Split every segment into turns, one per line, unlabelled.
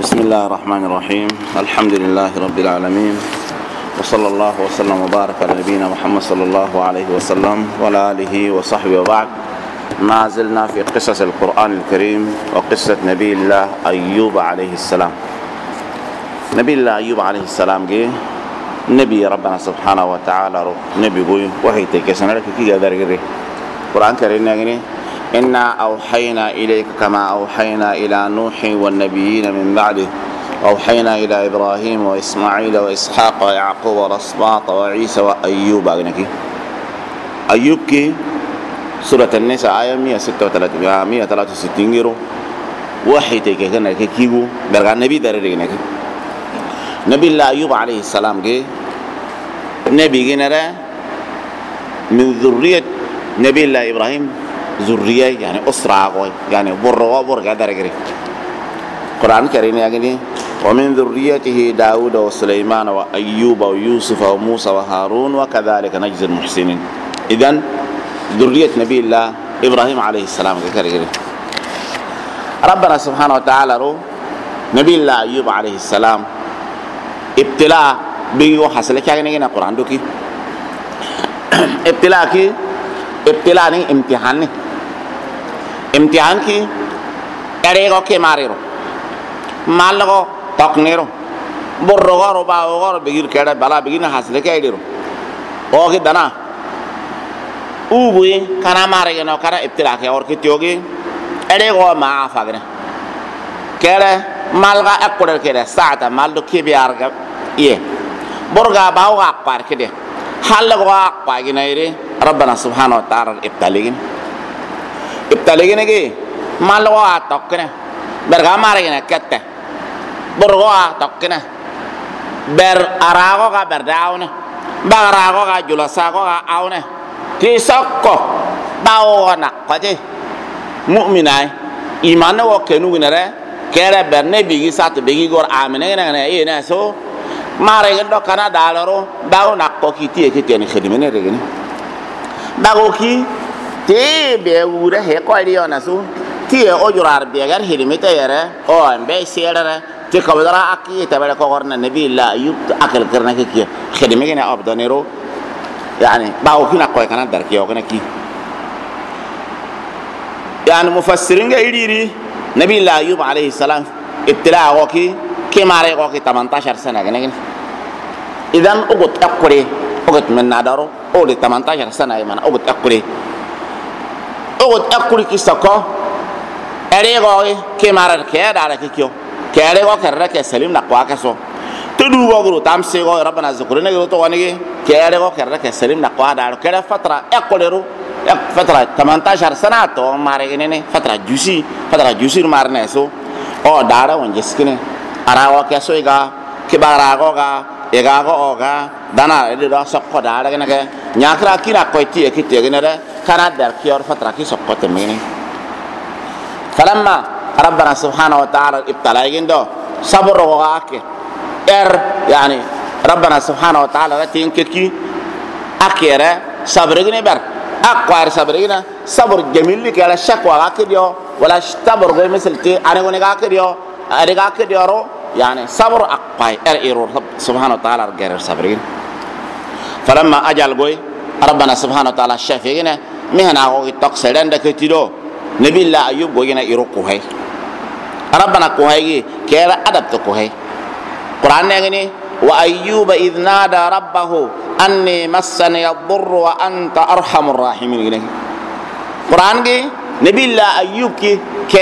بسم الله الرحمن الرحيم. الحمد لله رب العالمين، وصلى الله وسلم وبارك على نبينا محمد صلى الله عليه وسلم وعلى آله وصحبه وبعد. ما زلنا في قصص القرآن الكريم وقصة نبي الله أيوب عليه السلام. نبي الله أيوب عليه السلام جه نبي ربنا سبحانه وتعالى نبي قوي وحي تكسنا لك كي قدر جري القرآن الكريم يعني إنا أوحينا إليك كما أوحينا إلى نوح والنبيين من بعده وأوحينا إلى إبراهيم وإسماعيل وإسحاق ويعقوب والأسباط وعيسى وأيوب. أيوب كي سورة النساء آية 163 جرو وحي تكسنا لك كيو برغان نبي دري نبي الله أيوب عليه السلام جه نبي جنرا من ذرية نبي الله إبراهيم ذرية يعني أسرة قوي يعني بر قدر كري القرآن الكريم يعني ومن ذريته داود وسليمان وأيوب ويوسف وموسى وهارون وكذلك نجزي المحسنين. إذن ذرية نبي الله إبراهيم عليه السلام كري ربنا سبحانه وتعالى نبي الله أيوب عليه السلام ابتلاء بيو حصل كيا نيجي القرآن دوكي ابتلاء كي ابتلاء ني امتحان كي أريغو كي ماريرو مالغو تقنيرو بورغو باوغو بيجير كذا بلا بيجينا حصل كيا يديرو أوكي دنا أوبوي كنا ماريجنا كنا ابتلاء كي أور كي تيوغي أريغو ما أفاقنا كذا مالغا أقول كذا ساعة مالدو كي بيارغ إيه برغا باوغا أقبار كده حلقوا أقبار جنايري ربنا سبحانه وتعالى ابتليين كي مالغا أتوقنا برغا مارغنا كته برغا أتوقنا بر أراغوغا برداونا بغراغوغا جلساغوغا آونا تيساقو باوغا نقاته مؤمناي إيمانه وكنو جنره kera berne bigi sat bigi gor amene na ina so mare gendo kana dalaro dawo nakko kiti ni khidmene regni dago ki te be wure he ko ri ona so ti o jurar be gar hidimete yare o ambe serara te kabdara akki te bele ko gorna nabi la ayub akal karna ki khidmene na abdanero yani dago ki nakko kana dar ki o kana ki yani mufassirin ga iriri نبي الله أيوب عليه السلام ابتلاء وكي كما رأي وكي 18 سنة إذن أقول أقولي أقول من نادرو أقول 18 سنة يمانا أقول أقولي كيساكو أري وكي كما رأي كيا دارا كيكيو كيا رأي وكي رأي كيسليم نقوا كسو تدو وقلو تامسي وكي ربنا ذكرنا يقولوا توانيكي كيا رأي وكي رأي كيسليم نقوا دارا كيا فترة أقولي رو فترة 18 سنة تو ماريني فترة جوسي مارنه سو او دارا ونجسكني اراوا كسو يغا كباراغوغا يغاغوغا دانا ادو سوكو دارا كنك نياكرا كينا كويتي كيتي غنره كانا دار كيور فترة كي سوكو تميني فلما ربنا سبحانه وتعالى ابتلى يندو صبر وغاكي يعني ربنا سبحانه وتعالى تينكي اكيره صبر غني أقوار صبرنا صبر جميل لك على شكوى كديو ولا صبر غير مثل تي أنا ونقا كديو رو يعني صبر أقوى إيرور سبحانه وتعالى غير صبرين. فلما أجل قوي ربنا سبحانه وتعالى شافينا مهنا قوي تقصدن دكتيرو نبي الله أيوب قوينا إيرو كوهي ربنا كوهي كيرا أدب تكوهي قرآن يعني وأيوب إذ نادى ربه أني مسني الضر وأنت أرحم الراحمين. قرآن كي نبي الله أيوب كي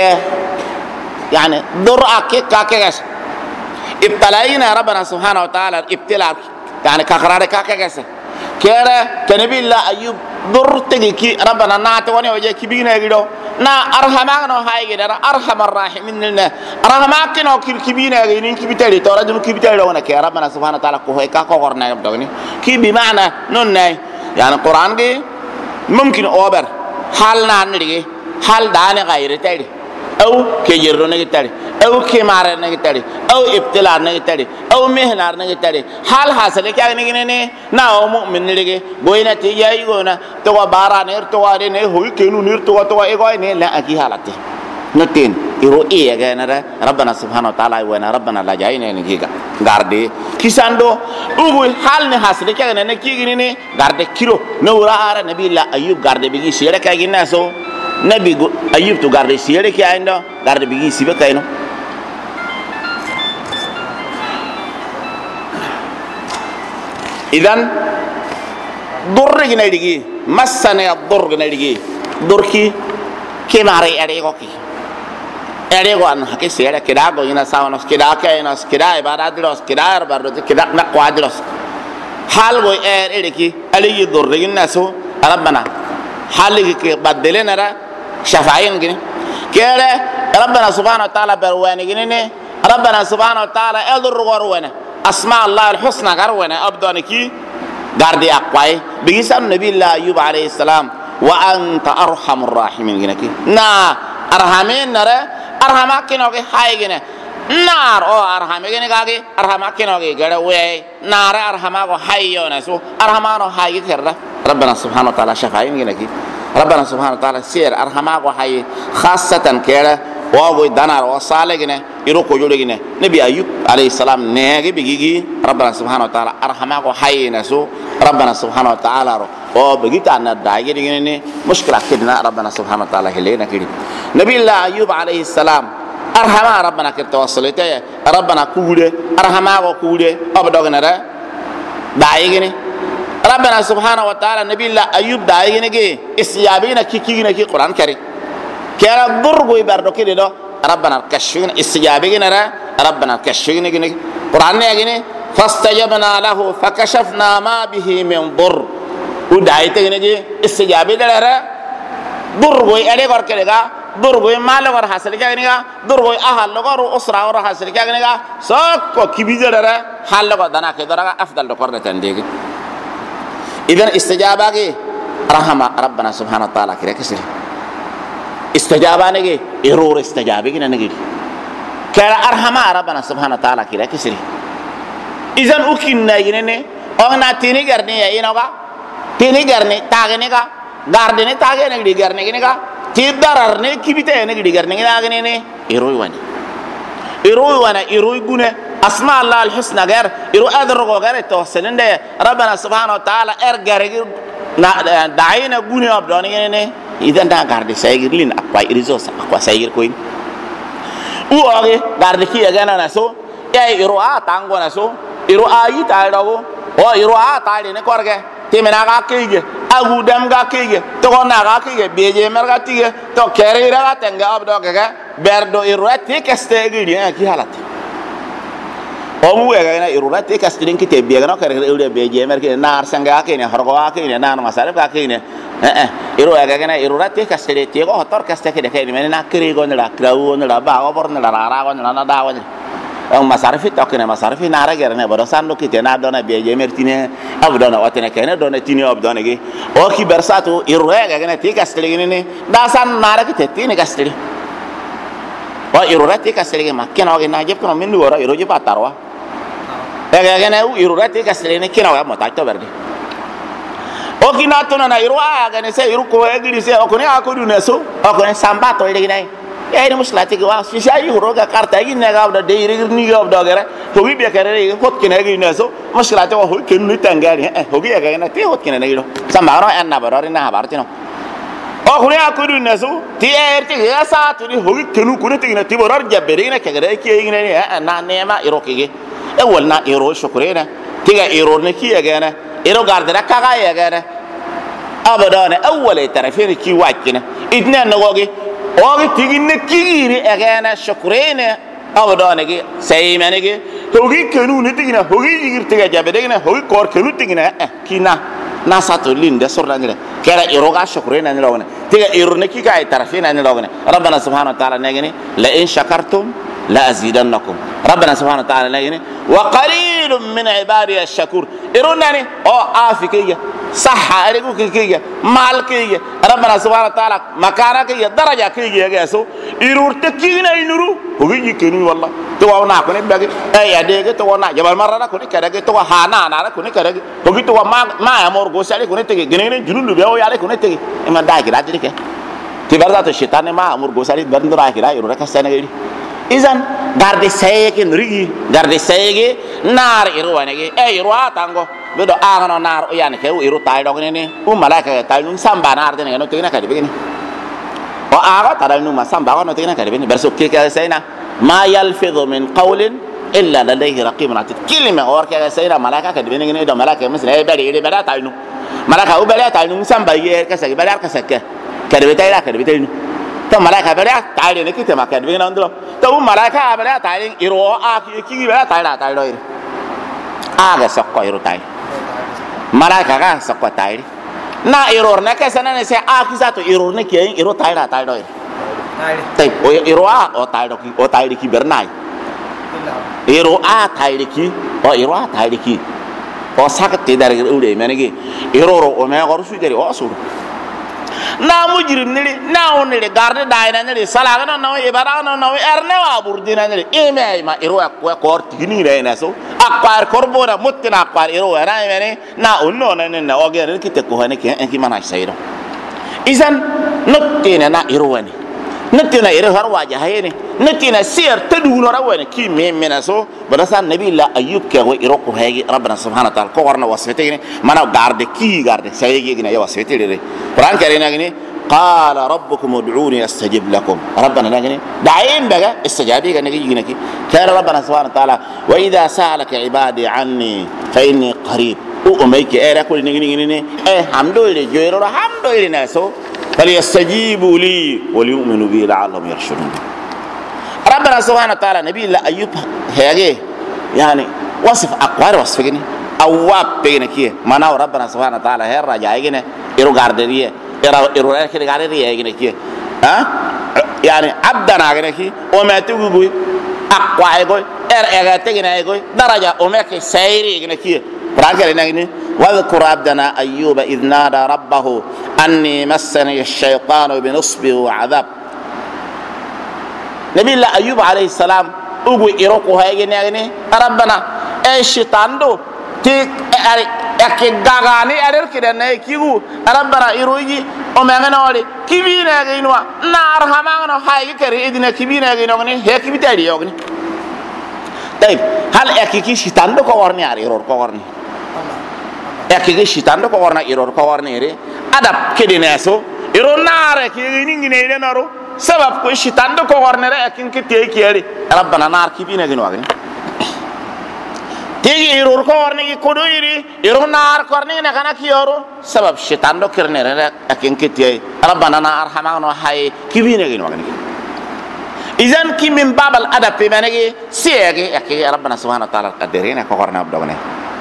يعني ضر كاكيس ابتلاينا ربنا سبحانه وتعالى ابتلاء يعني كقرار كاكيس كيرا كنبي الله أيوب ضر تجي كي ربنا ناتوني وجه كبينا يجدو نا أرحمنا هاي كده أرحم الراحمين لنا أرحمنا كبينا يجين كبيتالي ترى دون كبيتالي وانا كي ربنا سبحانه وتعالى كوهي كاكورنا يبدوني كي بمعنى نوناي يعني القرآن كي ممكن أوبر حالنا نرجع حال دانة غير تالي أو كيجرنا نجتالي أو كمارنا نجتالي أو ابتلاء نجتالي أو مهنة نجتالي حال حاصل كي نجني نا أو مؤمن نرجع بوينا تيجي يقولنا توا بارا نير توا ري نير هوي كينو نير توا إيقاي نير لا أكيد حالته نتين iro e ganara rabbana subhanahu wa ta'ala wa rabbana la jaina ni giga garde kisando ugu halne hasde kagana ne kigini ne garde kilo no wura ara nabi la ayub garde bigi sire kagina so nabi ayub to garde sire ki aindo garde bigi sibe kayno idan durre gina digi masane dur gina digi durki kemare ere goki ere go an hakke sere kida go ina sawanos kida kainos kida ibaradlos kida bardo kida na quadros hal go ere ki ali durre gina so rabbana haligi ke badelena ra shafain gini kere rabbana subhanahu wa ta'ala barwani gini ne rabbana subhanahu wa ta'ala edur gorwana asma allah alhusna garwana abdaniki gardi aqwai bigisan nabi allah ayub alayhi salam wa anta arhamur rahimin ginaki na arhamin nare arhama kinoge haygine nar o arhame gine gage arhama kinoge gare we nar arhama go hayyo nasu arhama no hayyi kerra rabbana subhanahu wa ta'ala shafain ginaki rabbana subhanahu wa ta'ala sir arhama go hayyi khassatan kera wago danar wa salegine iro ko jolegine nabi ayub alayhi salam nege bigigi rabbana subhanahu wa ta'ala arhama go hayina so rabbana subhanahu wa ta'ala ro o bigita na daige digine mushkila kidna rabbana subhanahu wa ta'ala helena kidi nabi allah ayub alayhi salam arhama rabbana kirta wasalite rabbana kuule arhama go kuule abdogna da daige rabbana subhanahu wa ta'ala nabi allah ayub daige ge isyabina kikigina ki quran kari كلا ضربوا يبردوا كده ربنا كشفنا استجابنا ربنا كشفنا جني قرآن جني فاستجبنا له فكشفنا ما به من ضر ودعيت جني استجابنا ضربوا يألي قر كده ضربوا ما لقر حاصل كده ضربوا أهل لقر أسرة قر حاصل كده ساق كبيزة حال لقر دنا كده أفضل لقر نتنديك إذن استجابة رحمة ربنا سبحانه وتعالى كده كسر استجابة نجي إرور استجابة كنا نجي كلا أرحمة ربنا سبحانه وتعالى كلا كسري إذن أكيد نجينه أنا تيني كرني يا إنوكا تيني كرني تاعنا كا غاردني تاعنا نجدي كرني كنا تيداررني كيبيته نجدي كرني كنا أغني إروي وانا إروي غنى أسماء الله الحسنى غير إرو أدرو غير توصلين ده ربنا سبحانه وتعالى غير دعينا غنى أبداني كنا إذا نا غاردي ساير لين أقوى إريزوس أقوى ساير كوين وأوكي غاردي كي أجانا نسو يا إيروا تانغو نسو إيروا أي تايدو أو إيروا تايدين كورجة تيمنا كاكيجة أقول دم كاكيجة تكون كاكيجة بيجي مرة تيجة تو كاريرا تنجا أبدو كذا بردو إيروا تيكستيجي كي حالات أمو يعينا إيروا تيكستيجي كي تبيعنا كاريرا إيروا بيجي مرة كي نار سنجا كي نهرقوا كي نار مسالة كي إيرو أجانا إيرو راتي كاستري تيجو هتور كاستك ده كده من ناكري قلنا كراو قلنا باعوا برنا رارا قلنا ناداوا مصارفي تأكلنا مصارفي نارا كرنا براسان لو كده نادونا بيجي مرتينه أبدونا واتنا كنا دونا تيني أبدونا كي أو كي برساتو إيرو أجانا تيجي كاستري كني داسان نارا كده تيني كاستري أو إيرو راتي كاستري كي ما كنا وجه ناجيب كنا من لورا إيرو جي باتاروا أجانا إيرو راتي كاستري كنا ويا متاجتو بردي oki na tona na iru aga ne se iru ko egiri se okone akodu ne so okone sambato ile ginai e ni muslati ke wa shisha iru ga karta gi ne ga da de iri ni ga da gere to bi be kare re hot kene gi ne so muslati wa ho ken ni tangari ho gi ga na te hot kene ne iro sambaro en na barori na habartino okone akodu ne so ti er ti ga sa to ni ho gi kenu ko ne ti na ti boror jabere ne ke gere ki gi ne na ne ma iro ke gi e wal na iro shukrena ti ga iro ne ki ga na إيرو قاردنا كاغا يغانا أبدانا أول ترفين كي واجنا إثنين نوغي أوغي تيجين كيري أغانا شكرين أبدانا كي سيمانا كي هوغي كنو نتيجنا هوغي يغير تيجا جابدنا هوغي كور كنو تيجنا كينا ناساتو لين ده سورة نجلا كلا إيرو قا شكرين نجلاونا تيجا إيرو نكي كاي ترفين نجلاونا ربنا سبحانه وتعالى نجني لئن شكرتم لا أزيدنكم ربنا سبحانه وتعالى نجني وقليل من عبادي الشكور إيروناني أو آفكية صح أريكو كيكية مال كيكية ربنا سبحانه وتعالى مكانك كيكية درجة كيكية جالسو إيرور تكينا إنورو هو يكيني والله توا ناكوني بقى أي أديك توا نا جبل مرة ناكوني كذا توا هانا ناكوني كذا هو توا ما أمور غوسالي كوني تيجي جنين جنون لبيعو يالي كوني تيجي إما دايك لا تيجي برزات الشيطان ما أمور قوسالي برندرا كلا يروح كسرنا غيري إذن غارد سيجي نريجي غارد سيجي نار إيروانيجي إيروا تانغو بدو آغنو نار يعني كيو إيرو تايدو كنيني وملاك تايدو سامبا نار دينه كنو تيجينا كذي بيجيني وآغا تايدو ما سامبا كنو تيجينا كذي بيجيني برسوك كي سينا ما يلفظ من قول إلا لديه رقيب عتيد كلمة أور كي سينا ملاك كذي بيجيني إذا ملاك مثلا بدي بدا تايدو ملاك هو بدا تايدو سامبا يكسر بدا كسر كذي بتايدا كذي بتايدو تو ملاك بدا تايدو نكتة ما كذي بيجينا عندلو تو ملاك بدا تايدو إيرو كي بدا تايدا إيرو آغا سقى إيرو تايدو ملاك آغا سقى تايدو na error na kesa na se akiza to error ne ke error taida taido tai o error a o taidi ki bernai error a taidi ki o error a taidi ki o sakati dar ude menegi error o me goru su deri o suru na mujrim ni na on ni garde daina ni salaga no ibara no erne wa burdina ni ime ma error ko korti ni re na so akbar korbora mutina akbar error na mene na onno na ogere kite ko hane ki mana sayro izan notina na error ni notina error har waja hayene notina sir tadulu rawani ki mena so barasa nabi la ayub ke go error ko hegi rabbana subhanahu wa ta'ala ko warna wasfete mana garde sayegi gina ya wasfete re quran kare na gini قال ربكم ادعوني استجب لكم ربنا نجني دعين بقى استجابي كان يجينا كان ربنا سبحانه وتعالى واذا سالك عبادي عني فاني قريب واميك ايه كل نجني الحمد لله جيرو الحمد لله ناسو فليستجيبوا لي وليؤمنوا بي لعلهم يرشدون ربنا سبحانه وتعالى نبي الله ايوب هيجي يعني وصف اقوال وصفني اواب بينك ما ربنا سبحانه وتعالى هي راجعينا يرو غاردريه إيرو كده قال لي يجينا كي ها يعني عبدنا يجينا كي وما تقولي أقوى يقول تجينا يقول درجة وما كي سيري يجينا كي راجع لنا يجينا واذكر عبدنا أيوب إذ نادى ربه أني مسني الشيطان بنصب وعذاب نبي الله أيوب عليه السلام أقول إيروكو يجينا ربنا الشيطان دو تي ake gagani arer kida na kigu rabbana iroji o mengana wali kibina ga inwa nar hamangano haygi kare idina kibina ga inogni he kibitari yogni tayib hal akiki shitando ko warni ari error ko warni akiki shitando ko warna error ko warni re adab kidina so iro nare ki ningi ne naro sabab ko shitando ko warni re akin ke te kiyari rabbana nar kibina ga inogni تيجي يرور كورني كودويري يرور نار كورني نكنا كيورو سبب شيطان دو كرني رك أكين كتير ربنا نار حمانا هاي كبينة جينو أغني إذن كي من باب الأدب بمنجي سيجي أكيد ربنا سبحانه وتعالى قدرين كورنا بدونه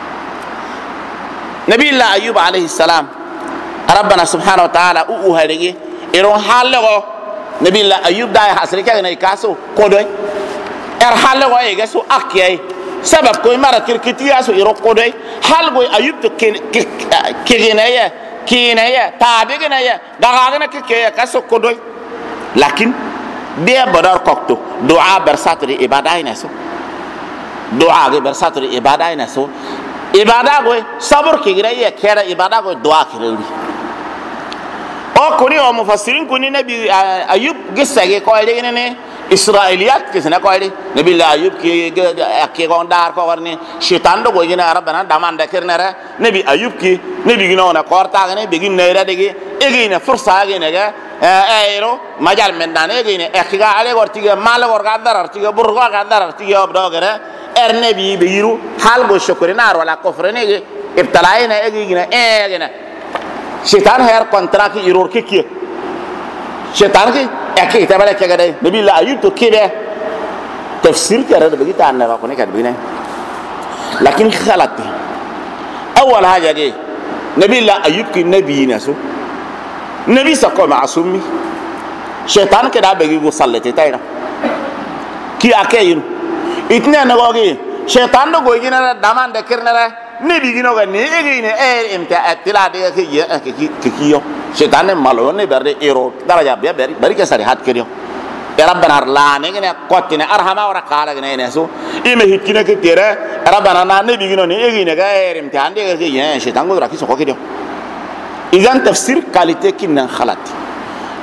نبي الله أيوب عليه السلام ربنا سبحانه وتعالى هذي يرون حاله نبي الله أيوب ده حسرك أغني كاسو كودوي حاله يجسو أكيد سبب كوي مرة كركتيا سو يروكودي حال كوي أيوب كينايا تابعينايا دعانا كيا كاسو كودوي لكن dia بدار كوكتو دعاء برساتري إبادة ينسو دعاء برساتري إبادة ينسو إبادة كوي صبر كيرايا كيرا إبادة كوي دعاء كيرلي أو كوني أو مفسرين كوني نبي أيوب قصة كوي لينه إسرائيليات كيسنا كويري نبي الله أيوب كي كوندار كوارني شيطان دو كويجينا ربنا دامان دكيرنا را نبي أيوب كي نبي جينا كورتا غني بيجين نيرا دكي إجينا فرصة غينا جا إيرو مجال من دانه إجينا إخيكا عليه كورتيجا مال كوركادر أرتيجا برغا كادر أرتيجا أبدا كره إرنبي بيرو حال بوشكرنا ولا كفرنا إجي ابتلاعنا إجينا إجينا شيطان هير كونتراكي يرور كي شيطان كي أكيد تبالك كذا نبي الله أيوب تو كده تفسير كذا بقي تاني راكوني كذا بينه لكن خلطي أول حاجة جي نبي الله أيوب كي نبي ناسو نبي سكوا معصومي شيطان كده بقي يوصل تاينا كي أكيد إثنين نقولي شيطان دو قوي جنا دامان دكرنا نبي جنا قني إجينا إمتى أتلا ده كيو شيطان مالون بري إيرو درجة بري كسر هات كريو ربنا رلانه كنا قطنا أرحمه ورا كالا كنا ينسو إيه هيك كنا كتيرة ربنا نانه بيجينا نيجينا كاير امتحان ده كذي شيطان قدر كي سوكا كريو إذا تفسير كاليته كنا خلات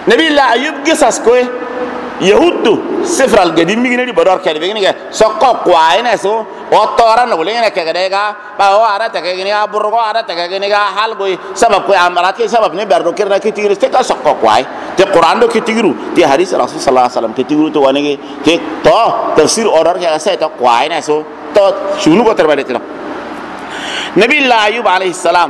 نبي الله أيوب قصص كوي يهودو سفر القديم بيجي نبي بدور كده بيجي نيجا سقى قوائنا سو وطورا نقولين كذا باهو عارة تكينيا برغو عارة تكينيا حال كوي سبب كوي عمرات كي سبب نبردو كيرنا كتير استيكا سقى قواي تي قرآن دو كتيرو تي حديث الرسول صلى الله عليه وسلم كتيرو تو وانيجي تي تو تفسير أورر كذا سه تو قوائنا سو تو شنو بتر بالتنا نبي الله أيوب عليه السلام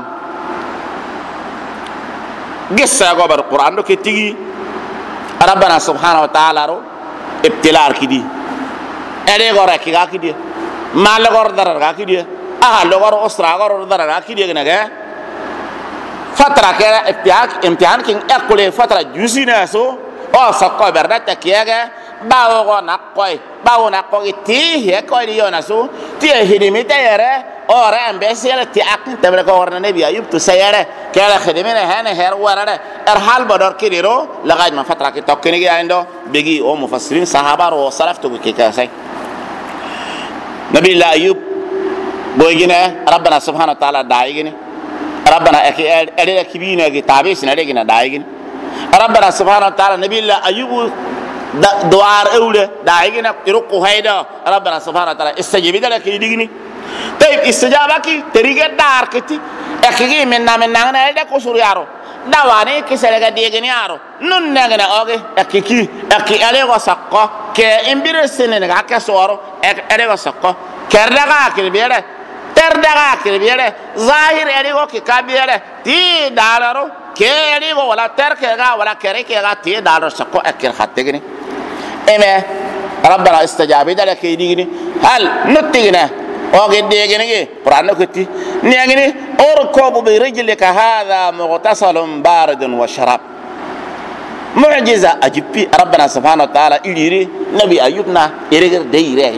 قصة قبر القرآن دو كتير ربنا سبحانه وتعالى رو ابتلاء كدي أري غورا كيغا كدي مال غور درغا كدي أهل غور أسرة غور درغا كدي كنغا فترة كده امتحان كين أقول فترة جوزينا سو أو سقى برد تكياga باو نقوي تيه كوي ديونا سو تيه هدمي تياره أوره أمبسيله تيه أكن تبرك أورنا نبي أيوب تسياره كلا خدمنا هنا هير ورنا إرحال بدر كيرو لغاية ما فترة كده تكني كده عنده بيجي أو مفسرين صحابة أو سلف تقول كده سي نبي الله أيوب بوجينا ربنا سبحانه وتعالى دايجيني ربنا أكيد كبيرنا كتابيس نريجنا دايجين ربنا سبحانه وتعالى نبي الله أيوب دوار أولى دايجنا يروقوا هيدا ربنا سبحانه وتعالى استجيب ده كيديجني طيب استجابك طريقة دار كتي أكيد منا أنا هذا كسر يارو دواني كسرك ديجني يارو ننعنا أوكي أكيد عليه وسقى كإمبرسين كسوارو عليه وسقى كرداء كربيرة ترداء كربيرة ظاهر عليه ككبيرة تي دارو كيريغو ولا تركيغا ولا كريكيغا تي دارو سقى أكيد خاتجني إما ربنا استجاب ده كيديجني هل نتيجنا أوكي ديجني قرآن كتي نيجني أركب برجلك هذا مغتسل بارد وشراب معجزة أجيبي ربنا سبحانه وتعالى يجري نبي أيوبنا يرجع ديره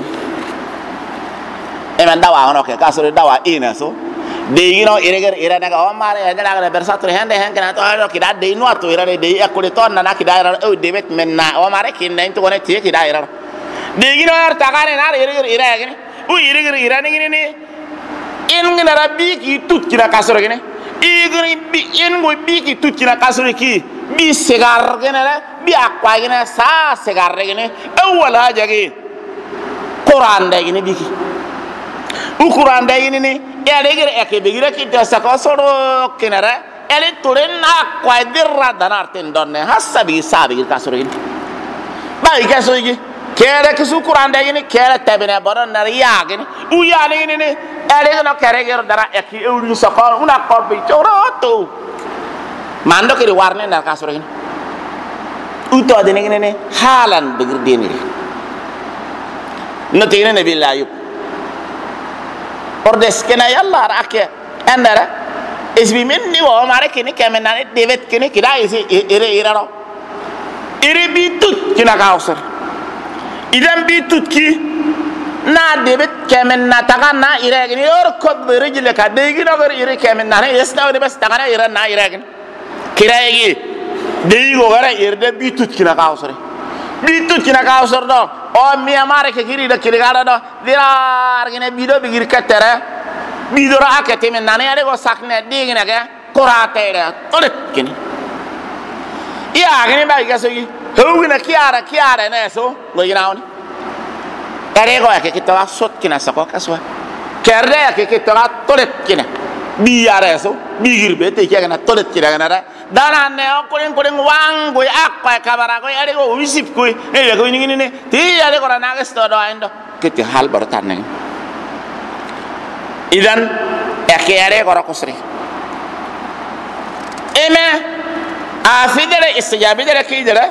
إما دوا هناك كاسر دوا إينا سو ديجينو يرجع إيرنا كأو ماري هذا نقدر برساتور هند كنا تو كده دينو أتو إيرنا دي أكل تون نانا كده إيرنا أو ديبت منا أو ماري كنا إنتو كنا تيه كده إيرنا ديجينو تكاني نار يرجع إيرنا u irigir irani gini ingina rabbi ki tutkina kasoro gini igri bi ingo bi ki tutkina kasoro ki bi segar gini la bi akwa gini sa segar gini awwal haja gi Quran da gini bi ki u Quran da gini ni irigir eke bigira ki ta sakosoro kinara ele turen akwa dirra danarten donne hasabi sabi kasoro gini ba kasoro gi kere kisu Quran da yini kere tabina boron na riya gini u ya ni ni ele no kere gero dara eki ewri sakor una korbi choroto mando kiri warne na kasoro gini u to de ni halan begir deni no tine nabi Ayub ordes kena yalla rake andara isbi minni wa mare kini kemenna devet kini kida isi ire no ire bitut kina kausar idan bi tutki na debet kemen na taga na iragni or kod berijle ka degi no gar ire kemen na yesna woni bas taga na ira na iragni kiraygi degi go gara irde bi tutki na kausre bi tutki na kausre do o mi amare ke kiri da kiri gara do dirar gine bido bigir katere bidora akete men na ne go sakne degi na ga korate da tolet kini iya gine ba gasogi hugina kiara ne so go yinauni erego ya ke tola sot kina sako kaswa kerde ya ke tola tolet kina bi yare so bi girbe te ke na tolet kina na dana ne ko wango akwa kabara go erego wisip ko e go ni ne ti yare ko na ga sto do ando ke ti hal bartan ne idan ya ke yare ko rakosri eme afidere istijabi dere ki dere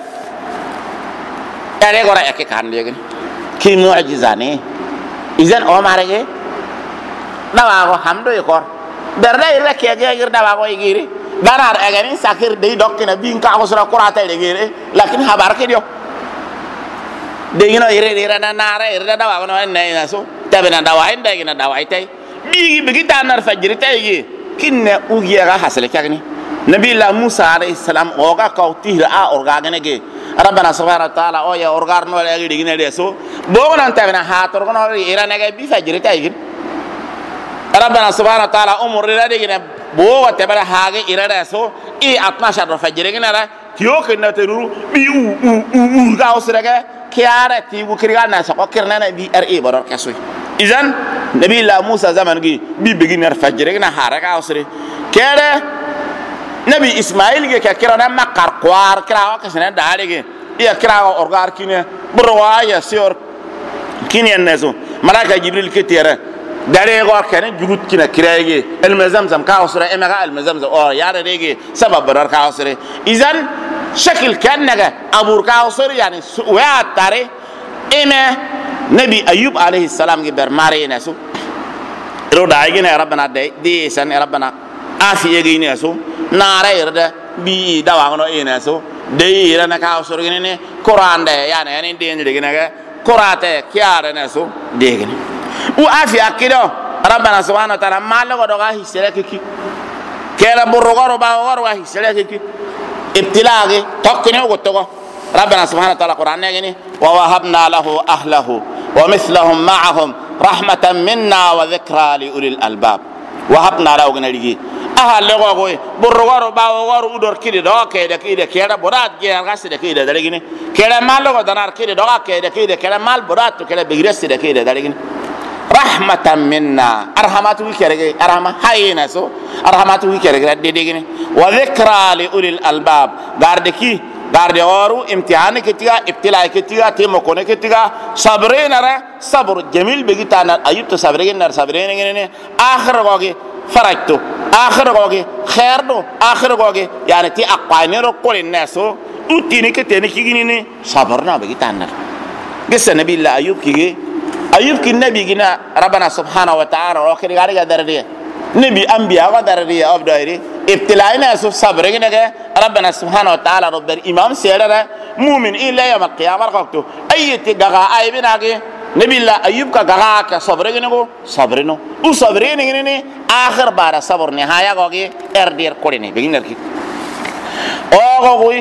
yare gora eke kan legi ki mu'jizane izan o marege dawa go hamdo yikor berda ire ke gir dawa go yigiri danar egani sakir de dokkina bin ka ko sura qurata de gire lakin habar ke dio de gino ire na nare ire dawa go no ne so tabena dawa inde gina dawa tay bigi bigi danar fajiri tay gi kinne ugiya ga hasale kagni nabi la Musa alayhi salam o ga ka tihra a orgagane ge ربنا سبحانه وتعالى أو يا أورغارنو ولا يجي دينا ديسو بوغنا أنتبنا هاتورغنا إيران يجي بيفجر تايجين ربنا سبحانه وتعالى أمور إيران دينا بوغ تبنا هاجي إيران ديسو إيه 12 فجر جينا لا tiyo ke na teruru bi u ga osrega kiara ti gu kirga na sa ko kirna na bi re bodor kasoy izan nabi la musa zaman gi bi beginar fajr na haraka osre kere nabi ismail ge ka kirana makar kwar kira ka sene daare ge iya kira orgar kine burwa ya sor kine nezo malaka jibril ke tere dare go kene jugut kina kirege el mazamzam ka osre emaga el mazamzam or yare rege sabab bodor ka osre izan شكل كأنك أبو كاوسر يعني ويا تاري إما نبي أيوب عليه السلام جبر ماري ناسو رود عيجنا ربنا دي سن ربنا آفي يجيني ناسو نارا يرد بي دواغنو إيه ناسو دي يرنا كاوسر جيني قرآن ده يعني دين جيني قرآن كيار ناسو دي جيني وآفي أكيدو ربنا سبحانه وتعالى ما له قدوغا هيسلككي كلا بروغارو باغارو هيسلككي ابتلاغي توكني وغتوغو ربنا سبحانه وتعالى قرآن نغني ووهبنا له أهله ومثلهم معهم رحمة منا وذكرى لأولي الألباب وهبنا له غنريجي أهل لغوي بروغارو باغارو ودور كيدي دو كيدا كيدا برات جير غاسي كيدا دلغني كيدا مال لغو دنار كيدا دو كيدا مال برات كيدا بيغرس كيدا دلغني رحمة منا أرحمات ويكرجي أرحمة هاينا سو أرحمات ويكرجي ديديني وذكرى لأولي الألباب غاردكي غارديورو امتحان كتيا ابتلاء كتيا تيمو كونه كتيا صبرين را صبر جميل بيجتانا أيوب تصبرين نار صبرين إني آخر واقع فرجتو آخر واقع خيرو آخر واقع يعني تي أقواني رو كل الناس وتيني كتيني كيجيني صبرنا بيجتانا قصة نبي الله أيوب كيجي أيوب كالنبي جنا ربنا سبحانه وتعالى وآخر غاري قدرني نبي أنبياء قدرني أفضل ابتلاءنا سوف صبرنا ربنا سبحانه وتعالى رب الإمام سيرنا مؤمن إلا يوم القيامة رقبته أي تجاء أي بناقي نبي الله أيوب كجاء كصبرنا صبرنا وصبرنا إنني آخر بار صبر نهاية قاقي أردير كوريني بيجينا كي أوه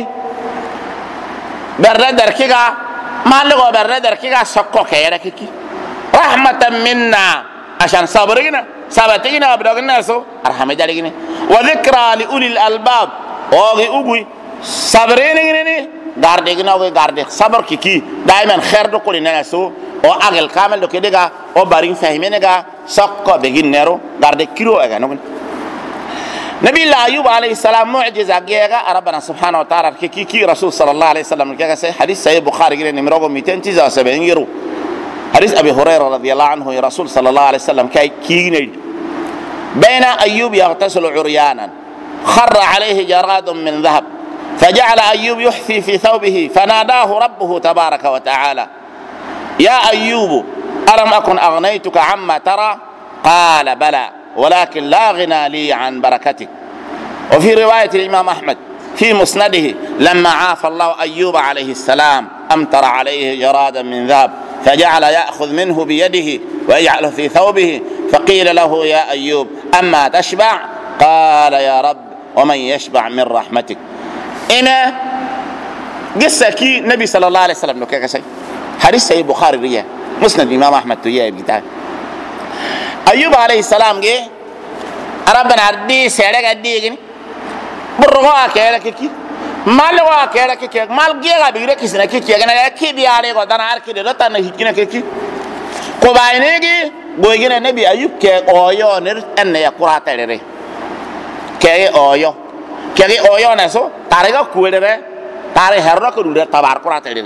بردر كيجا ما لقوا بردر كيجا سكوا كيرا كي رحمة منا عشان صبرنا سبتينا بدرنا سو أرحم جاليني وذكرى لأولي الألباب أوغي صبرنا إنني غاردينا غاردك صبر كي دائما خير دو كلنا سو أو أغل كامل دو كده أو بارين فهمينه سقى بيجين نرو غاردك كيلو أغانو نبي الله أيوب عليه السلام معجزة جيجا ربنا سبحانه وتعالى كي رسول صلى الله عليه وسلم كذا حديث سيد بخاري جل نمرقم 279 يرو حديث أبي هريرة رضي الله عنه يا رسول صلى الله عليه وسلم كي بين أيوب يغتسل عريانا خر عليه جراد من ذهب فجعل أيوب يحثي في ثوبه فناداه ربه تبارك وتعالى يا أيوب ألم أكن أغنيتك عما ترى قال بلى ولكن لا غنى لي عن بركتك وفي رواية الإمام أحمد في مسنده لما عافى الله أيوب عليه السلام أمطر عليه جرادا من ذهب فجعل يأخذ منه بيده ويجعله في ثوبه فقيل له يا أيوب أما تشبع قال يا رب ومن يشبع من رحمتك إنا قصة كي نبي صلى الله عليه وسلم لك شيء حديث سيد بخاري ريا مسند الإمام أحمد تيجي بكتاب أيوب عليه السلام جه ربنا عدي سيرك عدي جني برغوا كيرك كي مال وا كيرك كي مال جيغا بيرك كيسنا كي أنا كي بياري قدنا أركي دلتا نهيكنا كي كوباينيجي بويجينا نبي أيوب كي أويو نر أن يقرأ ترى كي أويو كي أويو نسو تاريخ كويلة تاريخ هرنا كرودة تبار قرأ ترى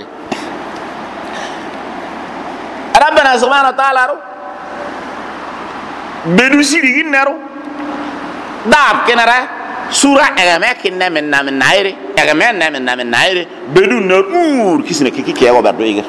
ربنا سبحانه وتعالى بدوسي دين نارو داب كنارا سورة أجمع كنا من نايري أجمع من نايري بدون نور كيسنا كي أبغى بدو يجر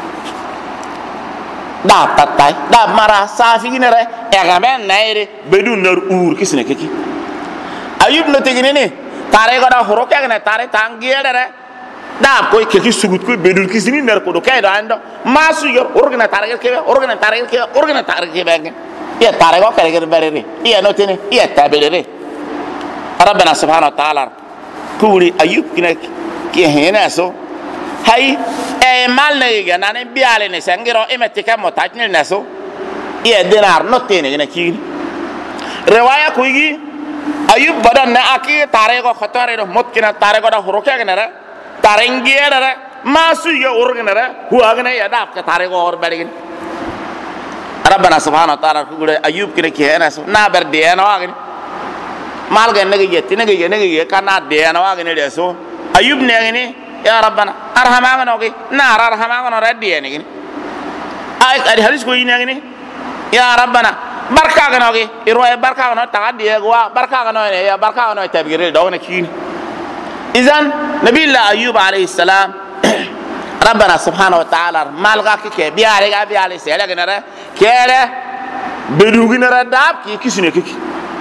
داب تاي داب مرا سافي كنارا أجمع نايري بدون نور كيسنا كي أيوب نتيجة تاريخ كذا هروك كنا تاريخ تانجيا ده داب كوي كي سقوط كوي بدون كيسني نار كودو كاي عنده ما سوير أورجنا تاريخ كذا أورجنا تاريخ كذا يا تاريخ كذا بريري يا نوتيني يا تابيري ربنا سبحانه وتعالى كوري أيوب كنا كي هنا سو هاي مال نيجا ناني بيالي نسنجرو إمتى متاجني نسو يا دينار نوتيني كنا كي رواية كويجي ayub badan na aki tare go khatare do mot kina tare go da horoke gnara tarengiera masu ya urgnara huagna ya da ka tare go or badigin rabbana subhanahu wa ta'ala ku gure ayub kine ke na na ber de na wagin mal ga nagi yetti nagi kana de na wagin de so ayub ne ngini ya rabbana arhama ga nogi na arhama ga no raddi ne ngini ay adi halis ko yini ngini ya rabbana barka ga nogi irwa barka ga no tagadi wa barka ga no ya barka ga no tabgiril do na kini idan nabiyullah ayub alayhi salam rabbana subhanahu wa ta'ala malga ke biale sele ga nara kere bedugi nara dab ki kisune kiki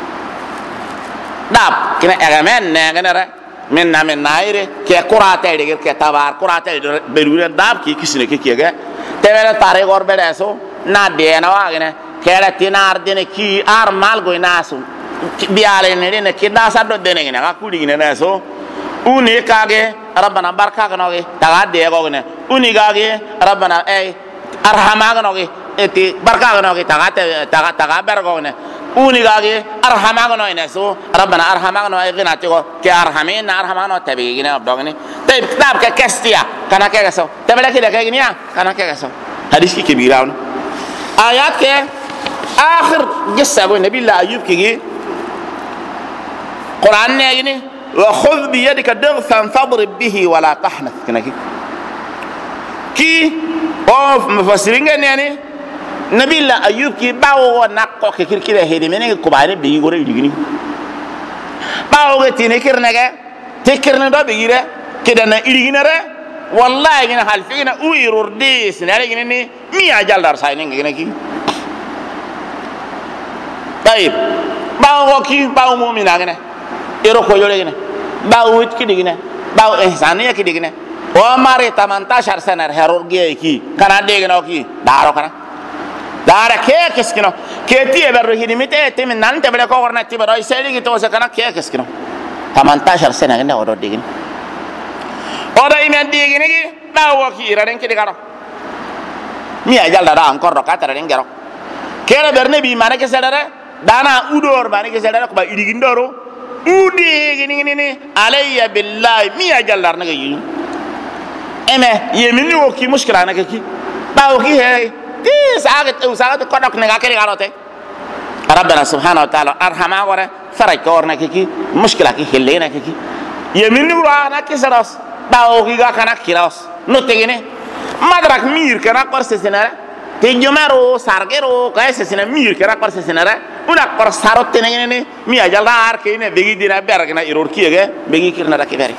dab kina agamen ne ga nara men naire ke qurata de ke tabar qurata de bedugi dab ki kisune kiki ga tevela tare gor bedeso na de na wa ga kere tinar de ki ar malgo inasu biale ne ke da sabdo de ne ga kudi ne so uni kage rabbana barka ga noge taga de go ne uni gage rabbana ay arhama ga noge eti barka ga noge taga ber go ne uni gage arhama ga no ne so rabbana arhama ga no ay gina ti go ke arhamin arhama no tabi gina do ne tay tab ke kestia kana ke so tabela ke ke gina kana ke so hadis ki kibira ayat ke akhir qissa go nabi allah ayub ki quran ne gini وخذ بيدك ضغثا فاضرب به ولا تحنث كنا كي او مفسرين يعني نبي الله ايوب كي باو نقو كير كده هدي من كوباني بي غوري ديغني باو تيني كيرنغا تكرنا دو بيغيره كده نا إليغنره والله غنا حلفينا ويرور ديس ناري غني مي اجال دار ساينين غنا كي طيب باو كي باو مؤمن غنا ero ko yole gene bawut ki digine baw ihsaniya ki digine o mare 18 sanar heror ge ki kana de gene ki daro kana dara ke keskino ke ti e berro hidimite te min nan te bele ko gorna ti baro iseli ki to se kana ke keskino 18 sanar gene o do digine o da imi digine ki bawo ki iraren ki digaro mi ajal dara ankor do katara ngero kere berne bi mane ke sedare dana udor mane ke sedare ko ba idigindoro udi gini alayya billahi mi ajallar naga yi eme yemini wo ki mushkila naga ki bawo ki he ti sagat ko dok naga keri garote rabbana subhanahu wa ta'ala arhama wara faray ko orna ki mushkila ki helena ki yemini wo na ki saros bawo ki ga kana kiros no tegene madrak mir kana qorse senara te jomaro sargero ka sesena mir kana qorse senara una qor sarotte ne mi ajal ar ke ne begi dina bergna iror kiege begi kirna da kiberi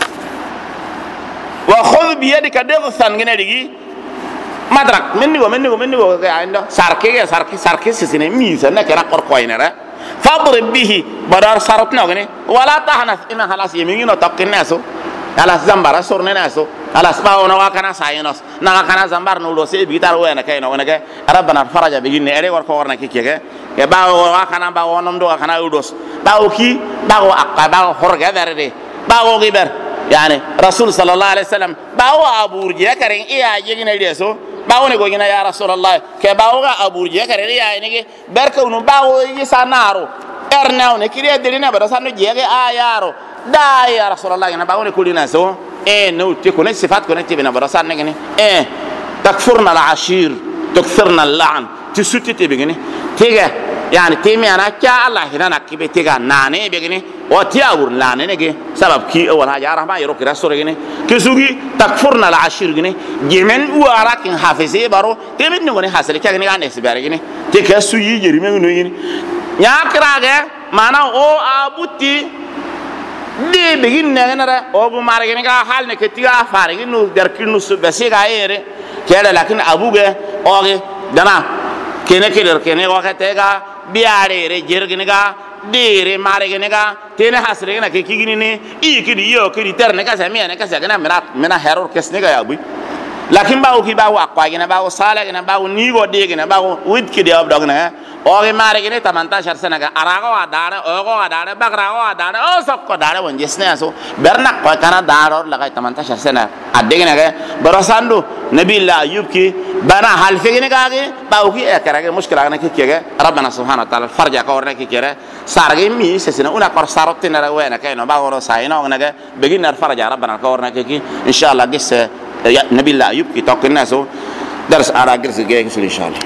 wa khudh bi yadika daghsan ngene digi madrak menni go ga ando sarke sesene mi sana kana qor koinara fadrib bihi badar sarotna ngene wala tahnas ina halas yemi no taqinaso alas zambara sorne naso alas bawo na wakana sayinos na kana zambar no do se bitar wena kay no wona ke rabbana faraja be ginne ere war ko warna kikeke e bawo wakana bawo nom do kana udos bawo ki bawo aqqa bawo horga darde bawo giber yani rasul sallallahu alaihi wasallam bawo aburje karen iya yegina deso bawo ne go gina ya rasulullah ke bawo ga aburje karen iya ne ge barka no bawo yi sanaro ernaw ne kire delina bada sanu jege ayaro da ya rasulullah ina bawo ne kulina so no te ko ne sifat ko ne te bina bada san ne takfurna al-ashir tukthirna al-la'n tisuti te begini tega yani temi ana kya allah hina kibe tega nane begini o ti awur lane ne ge sabab ki wala ya rahma yoro kira sore gini kisugi takfurna al-ashir gini jemen wara kin hafize baro te bin ngone hasale kya gini ane sibare gini te ka suyi jeri men no gini nya krage mana o abuti de begin ne ngara o bu mare gini ga hal ne ke tiga fare gini der kinu su besi ga ere kela lakin abuge oge dana kene keder kene wa tega biare re jergini ga dire mare gini ga tene hasre gina ke kigini ne i kidi yo kidi terne ka sa miene ka sa gina mena heror kesne ga yabu lakin bawo ki bawo akwa gina bawo sala gina bawo ni go de gina bawo wid kidi ab dogna اوغي مارغني 18 سنه اراغو اداره اوغو اداره بغراغو اداره او سوكو داره ونجسنا سو برنا كان دارو لغايه 18 سنه ادغنا برساندو نبي الله ايوب كي بنا حال فيني كاغي باوكي اكراغي مشكله انا كي ربنا سبحانه وتعالى فرجا كورنا كي كره سارغي مي سسنا انا قر سارتنا وين كاينو باغورو ساينو نغا بغينا فرجا ربنا كورنا كي ان شاء الله قصه نبي الله ايوب كي توكلنا سو درس على قرص جاي ان شاء الله.